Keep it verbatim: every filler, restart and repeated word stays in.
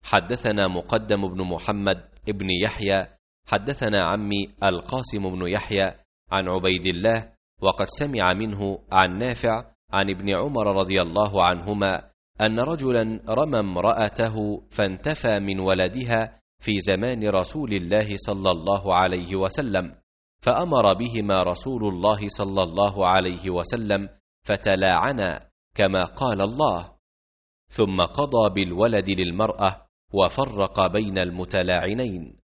حدثنا مقدم بن محمد ابن يحيى حدثنا عمي القاسم بن يحيى عن عبيد الله وقد سمع منه عن نافع عن ابن عمر رضي الله عنهما أن رجلا رمى امرأته فانتفى من ولدها في زمان رسول الله صلى الله عليه وسلم، فأمر بهما رسول الله صلى الله عليه وسلم فتلاعنا كما قال الله، ثم قضى بالولد للمرأة وفرق بين المتلاعنين.